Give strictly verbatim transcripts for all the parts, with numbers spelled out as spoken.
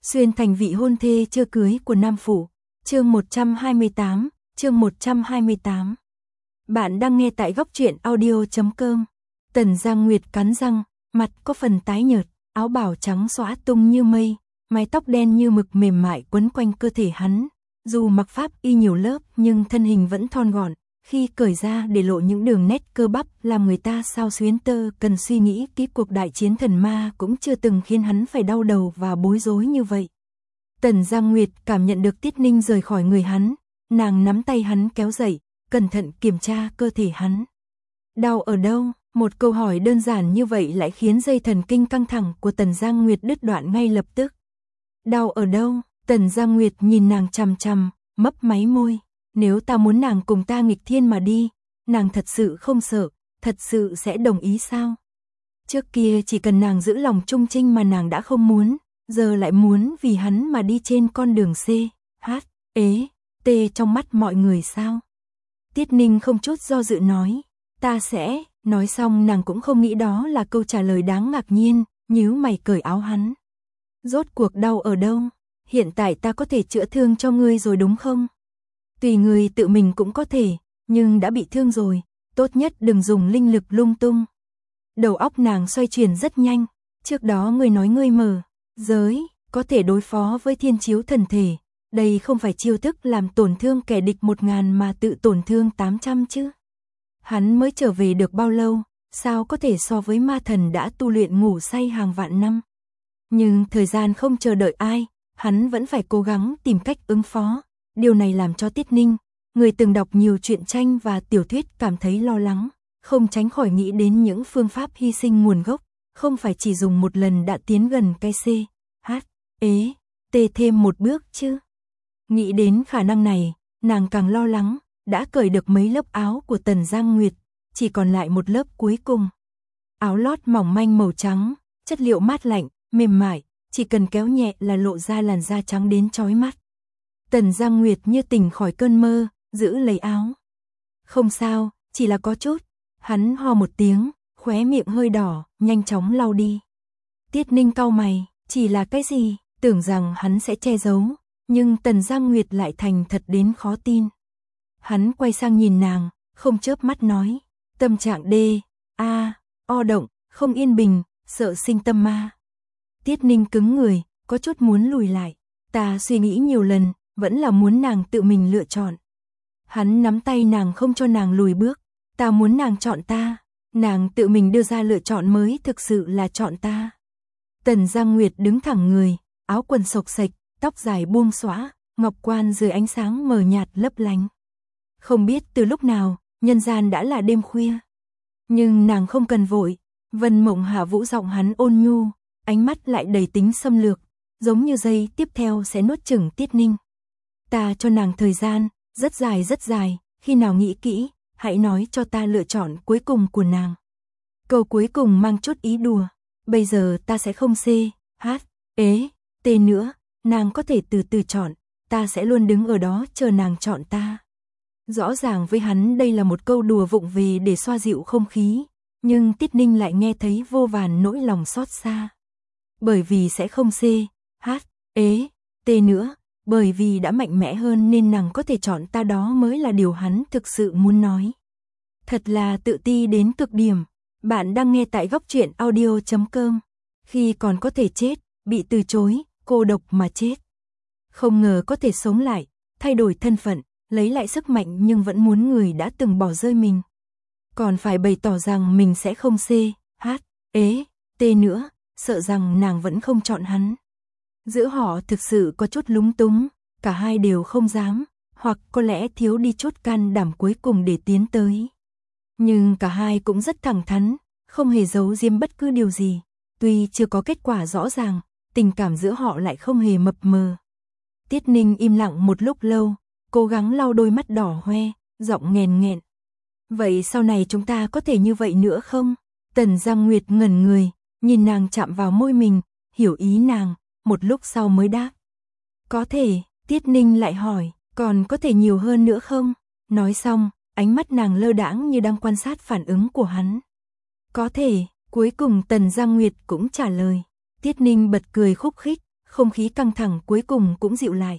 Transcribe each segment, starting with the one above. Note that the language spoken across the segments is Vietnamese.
xuyên thành vị hôn thê chưa cưới của Nam Phủ. Chương một trăm hai mươi tám, chương một trăm hai mươi tám. Bạn đang nghe tại góc truyện audio chấm com. Tần Giang Nguyệt cắn răng, mặt có phần tái nhợt, áo bào trắng xõa tung như mây, mái tóc đen như mực mềm mại quấn quanh cơ thể hắn. Dù mặc pháp y nhiều lớp nhưng thân hình vẫn thon gọn, khi cởi ra để lộ những đường nét cơ bắp làm người ta xao xuyến tơ. Cần suy nghĩ kỹ, cuộc đại chiến thần ma cũng chưa từng khiến hắn phải đau đầu và bối rối như vậy. Tần Giang Nguyệt cảm nhận được Tiết Ninh rời khỏi người hắn, nàng nắm tay hắn kéo dậy, cẩn thận kiểm tra cơ thể hắn. Đau ở đâu? Một câu hỏi đơn giản như vậy lại khiến dây thần kinh căng thẳng của Tần Giang Nguyệt đứt đoạn ngay lập tức. Đau ở đâu? Tần Giang Nguyệt nhìn nàng chằm chằm, mấp máy môi. Nếu ta muốn nàng cùng ta nghịch thiên mà đi, nàng thật sự không sợ, thật sự sẽ đồng ý sao? Trước kia chỉ cần nàng giữ lòng trung trinh mà nàng đã không muốn, giờ lại muốn vì hắn mà đi trên con đường C, H, ế, T trong mắt mọi người sao? Tiết Ninh không chút do dự nói, ta sẽ, nói xong nàng cũng không nghĩ đó là câu trả lời đáng ngạc nhiên, nhíu mày cởi áo hắn. Rốt cuộc đau ở đâu? Hiện tại ta có thể chữa thương cho ngươi rồi đúng không? Tùy người tự mình cũng có thể, nhưng đã bị thương rồi, tốt nhất đừng dùng linh lực lung tung. Đầu óc nàng xoay chuyển rất nhanh, trước đó ngươi nói ngươi mở giới, có thể đối phó với thiên chiếu thần thể, đây không phải chiêu thức làm tổn thương kẻ địch một ngàn mà tự tổn thương tám trăm chứ. Hắn mới trở về được bao lâu, sao có thể so với ma thần đã tu luyện ngủ say hàng vạn năm. Nhưng thời gian không chờ đợi ai, hắn vẫn phải cố gắng tìm cách ứng phó. Điều này làm cho Tiết Ninh, người từng đọc nhiều truyện tranh và tiểu thuyết cảm thấy lo lắng, không tránh khỏi nghĩ đến những phương pháp hy sinh nguồn gốc, không phải chỉ dùng một lần đã tiến gần cái C, H, ế, T thêm một bước chứ. Nghĩ đến khả năng này, nàng càng lo lắng, đã cởi được mấy lớp áo của Tần Giang Nguyệt, chỉ còn lại một lớp cuối cùng. Áo lót mỏng manh màu trắng, chất liệu mát lạnh, mềm mại, chỉ cần kéo nhẹ là lộ ra làn da trắng đến chói mắt. Tần Giang Nguyệt như tỉnh khỏi cơn mơ, giữ lấy áo. Không sao, chỉ là có chút. Hắn ho một tiếng, khóe miệng hơi đỏ, nhanh chóng lau đi. Tiết Ninh cau mày, chỉ là cái gì? Tưởng rằng hắn sẽ che giấu, nhưng Tần Giang Nguyệt lại thành thật đến khó tin. Hắn quay sang nhìn nàng, không chớp mắt nói, tâm trạng D, A, O động, không yên bình, sợ sinh tâm ma. Tiết Ninh cứng người, có chút muốn lùi lại. Ta suy nghĩ nhiều lần, vẫn là muốn nàng tự mình lựa chọn. Hắn nắm tay nàng không cho nàng lùi bước. Ta muốn nàng chọn ta, nàng tự mình đưa ra lựa chọn mới thực sự là chọn ta. Tần Giang Nguyệt đứng thẳng người, áo quần xộc xệch, tóc dài buông xõa, ngọc quan dưới ánh sáng mờ nhạt lấp lánh. Không biết từ lúc nào, nhân gian đã là đêm khuya. Nhưng nàng không cần vội. Vân Mộng Hạ Vũ giọng hắn ôn nhu, ánh mắt lại đầy tính xâm lược, giống như giây tiếp theo sẽ nuốt chửng Tiết Ninh. Ta cho nàng thời gian, rất dài rất dài, khi nào nghĩ kỹ, hãy nói cho ta lựa chọn cuối cùng của nàng. Câu cuối cùng mang chút ý đùa, bây giờ ta sẽ không C, H, ế, T nữa, nàng có thể từ từ chọn, ta sẽ luôn đứng ở đó chờ nàng chọn ta. Rõ ràng với hắn đây là một câu đùa vụng về để xoa dịu không khí, nhưng Tiết Ninh lại nghe thấy vô vàn nỗi lòng xót xa. Bởi vì sẽ không C, H, ế, T nữa, bởi vì đã mạnh mẽ hơn nên nàng có thể chọn ta, đó mới là điều hắn thực sự muốn nói. Thật là tự ti đến cực điểm. Bạn đang nghe tại góc truyện audio chấm com. Khi còn có thể chết, bị từ chối, cô độc mà chết. Không ngờ có thể sống lại, thay đổi thân phận, lấy lại sức mạnh nhưng vẫn muốn người đã từng bỏ rơi mình. Còn phải bày tỏ rằng mình sẽ không C, H, ế, T nữa, sợ rằng nàng vẫn không chọn hắn. Giữa họ thực sự có chút lúng túng, cả hai đều không dám, hoặc có lẽ thiếu đi chút can đảm cuối cùng để tiến tới. Nhưng cả hai cũng rất thẳng thắn, không hề giấu giếm bất cứ điều gì. Tuy chưa có kết quả rõ ràng, tình cảm giữa họ lại không hề mập mờ. Tiết Ninh im lặng một lúc lâu, cố gắng lau đôi mắt đỏ hoe, giọng nghẹn nghẹn. Vậy sau này chúng ta có thể như vậy nữa không? Tần Giang Nguyệt ngẩn người, nhìn nàng chạm vào môi mình, hiểu ý nàng, một lúc sau mới đáp. Có thể. Tiết Ninh lại hỏi, còn có thể nhiều hơn nữa không? Nói xong, ánh mắt nàng lơ đãng như đang quan sát phản ứng của hắn. Có thể. Cuối cùng Tần Giang Nguyệt cũng trả lời. Tiết Ninh bật cười khúc khích, không khí căng thẳng cuối cùng cũng dịu lại.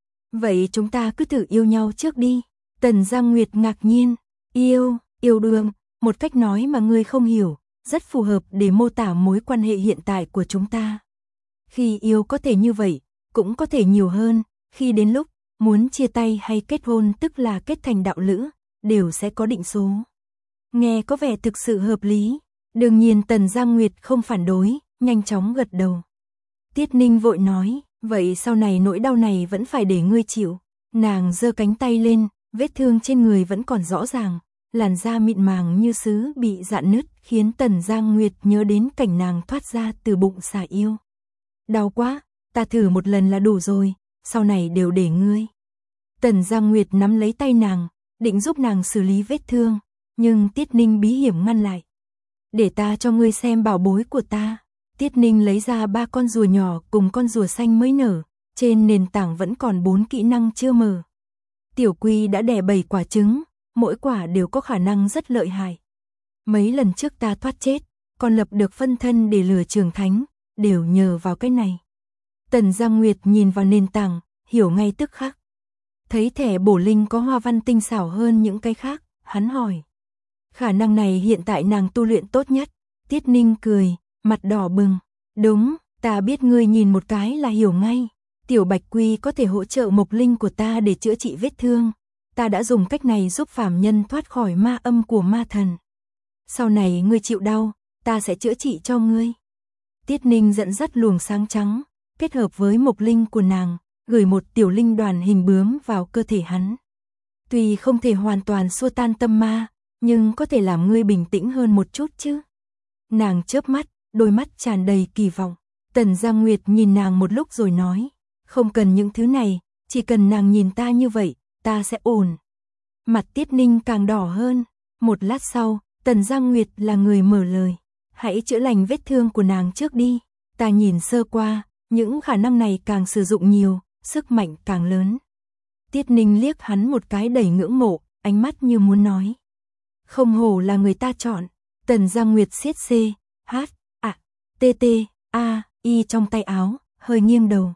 Vậy chúng ta cứ thử yêu nhau trước đi. Tần Giang Nguyệt ngạc nhiên, yêu, yêu đương, một cách nói mà ngươi không hiểu, rất phù hợp để mô tả mối quan hệ hiện tại của chúng ta. Khi yêu có thể như vậy, cũng có thể nhiều hơn, khi đến lúc muốn chia tay hay kết hôn tức là kết thành đạo lữ, đều sẽ có định số. Nghe có vẻ thực sự hợp lý, đương nhiên Tần Giang Nguyệt không phản đối, nhanh chóng gật đầu. Tiết Ninh vội nói, vậy sau này nỗi đau này vẫn phải để ngươi chịu. Nàng giơ cánh tay lên, vết thương trên người vẫn còn rõ ràng, làn da mịn màng như sứ bị rạn nứt, khiến Tần Giang Nguyệt nhớ đến cảnh nàng thoát ra từ bụng xà yêu. Đau quá, ta thử một lần là đủ rồi, sau này đều để ngươi. Tần Giang Nguyệt nắm lấy tay nàng, định giúp nàng xử lý vết thương, nhưng Tiết Ninh bí hiểm ngăn lại. Để ta cho ngươi xem bảo bối của ta. Tiết Ninh lấy ra ba con rùa nhỏ cùng con rùa xanh mới nở, trên nền tảng vẫn còn bốn kỹ năng chưa mở. Tiểu Quy đã đẻ bảy quả trứng, mỗi quả đều có khả năng rất lợi hại. Mấy lần trước ta thoát chết, còn lập được phân thân để lừa Trường Thánh, đều nhờ vào cái này. Tần Giang Nguyệt nhìn vào nền tảng, hiểu ngay tức khắc. Thấy thẻ bổ linh có hoa văn tinh xảo hơn những cái khác, hắn hỏi. Khả năng này hiện tại nàng tu luyện tốt nhất. Tiết Ninh cười, mặt đỏ bừng. Đúng, ta biết ngươi nhìn một cái là hiểu ngay. Tiểu Bạch Quy có thể hỗ trợ mộc linh của ta để chữa trị vết thương. Ta đã dùng cách này giúp phàm nhân thoát khỏi ma âm của ma thần. Sau này ngươi chịu đau, ta sẽ chữa trị cho ngươi. Tiết Ninh dẫn dắt luồng sáng trắng, kết hợp với mộc linh của nàng, gửi một tiểu linh đoàn hình bướm vào cơ thể hắn. Tuy không thể hoàn toàn xua tan tâm ma, nhưng có thể làm ngươi bình tĩnh hơn một chút chứ. Nàng chớp mắt, đôi mắt tràn đầy kỳ vọng. Tần Giang Nguyệt nhìn nàng một lúc rồi nói, không cần những thứ này, chỉ cần nàng nhìn ta như vậy, ta sẽ ổn. Mặt Tiết Ninh càng đỏ hơn. Một lát sau, Tần Giang Nguyệt là người mở lời. Hãy chữa lành vết thương của nàng trước đi. Ta nhìn sơ qua, những khả năng này càng sử dụng nhiều, sức mạnh càng lớn. Tiết Ninh liếc hắn một cái đầy ngưỡng mộ, ánh mắt như muốn nói. Không hổ là người ta chọn. Tần Giang Nguyệt siết C, H, A, T, T, A, I trong tay áo, hơi nghiêng đầu.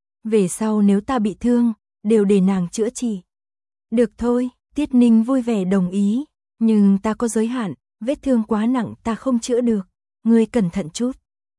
Về sau nếu ta bị thương, đều để nàng chữa trị. Được thôi, Tiết Ninh vui vẻ đồng ý, nhưng ta có giới hạn, vết thương quá nặng ta không chữa được, ngươi cẩn thận chút.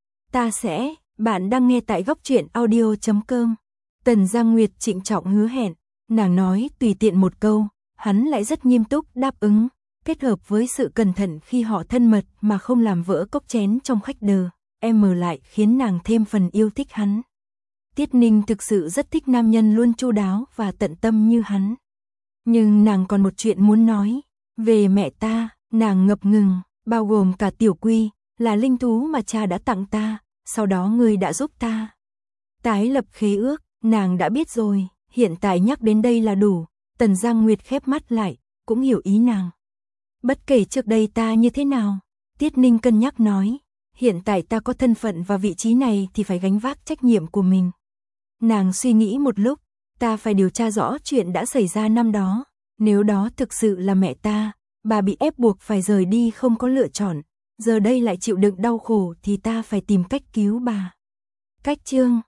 Ta sẽ, bạn đang nghe tại góc truyện audio chấm com. Tần Giang Nguyệt trịnh trọng hứa hẹn, nàng nói tùy tiện một câu, hắn lại rất nghiêm túc đáp ứng, kết hợp với sự cẩn thận khi họ thân mật mà không làm vỡ cốc chén trong khách đờ, em mở lại khiến nàng thêm phần yêu thích hắn. Tiết Ninh thực sự rất thích nam nhân luôn chu đáo và tận tâm như hắn. Nhưng nàng còn một chuyện muốn nói, về mẹ ta, nàng ngập ngừng, bao gồm cả Tiểu Quy, là linh thú mà cha đã tặng ta, sau đó ngươi đã giúp ta. Tái lập khế ước, nàng đã biết rồi, hiện tại nhắc đến đây là đủ. Tần Giang Nguyệt khép mắt lại, cũng hiểu ý nàng. Bất kể trước đây ta như thế nào, Tiết Ninh cân nhắc nói, hiện tại ta có thân phận và vị trí này thì phải gánh vác trách nhiệm của mình. Nàng suy nghĩ một lúc, ta phải điều tra rõ chuyện đã xảy ra năm đó, nếu đó thực sự là mẹ ta, bà bị ép buộc phải rời đi không có lựa chọn, giờ đây lại chịu đựng đau khổ thì ta phải tìm cách cứu bà. Cách chương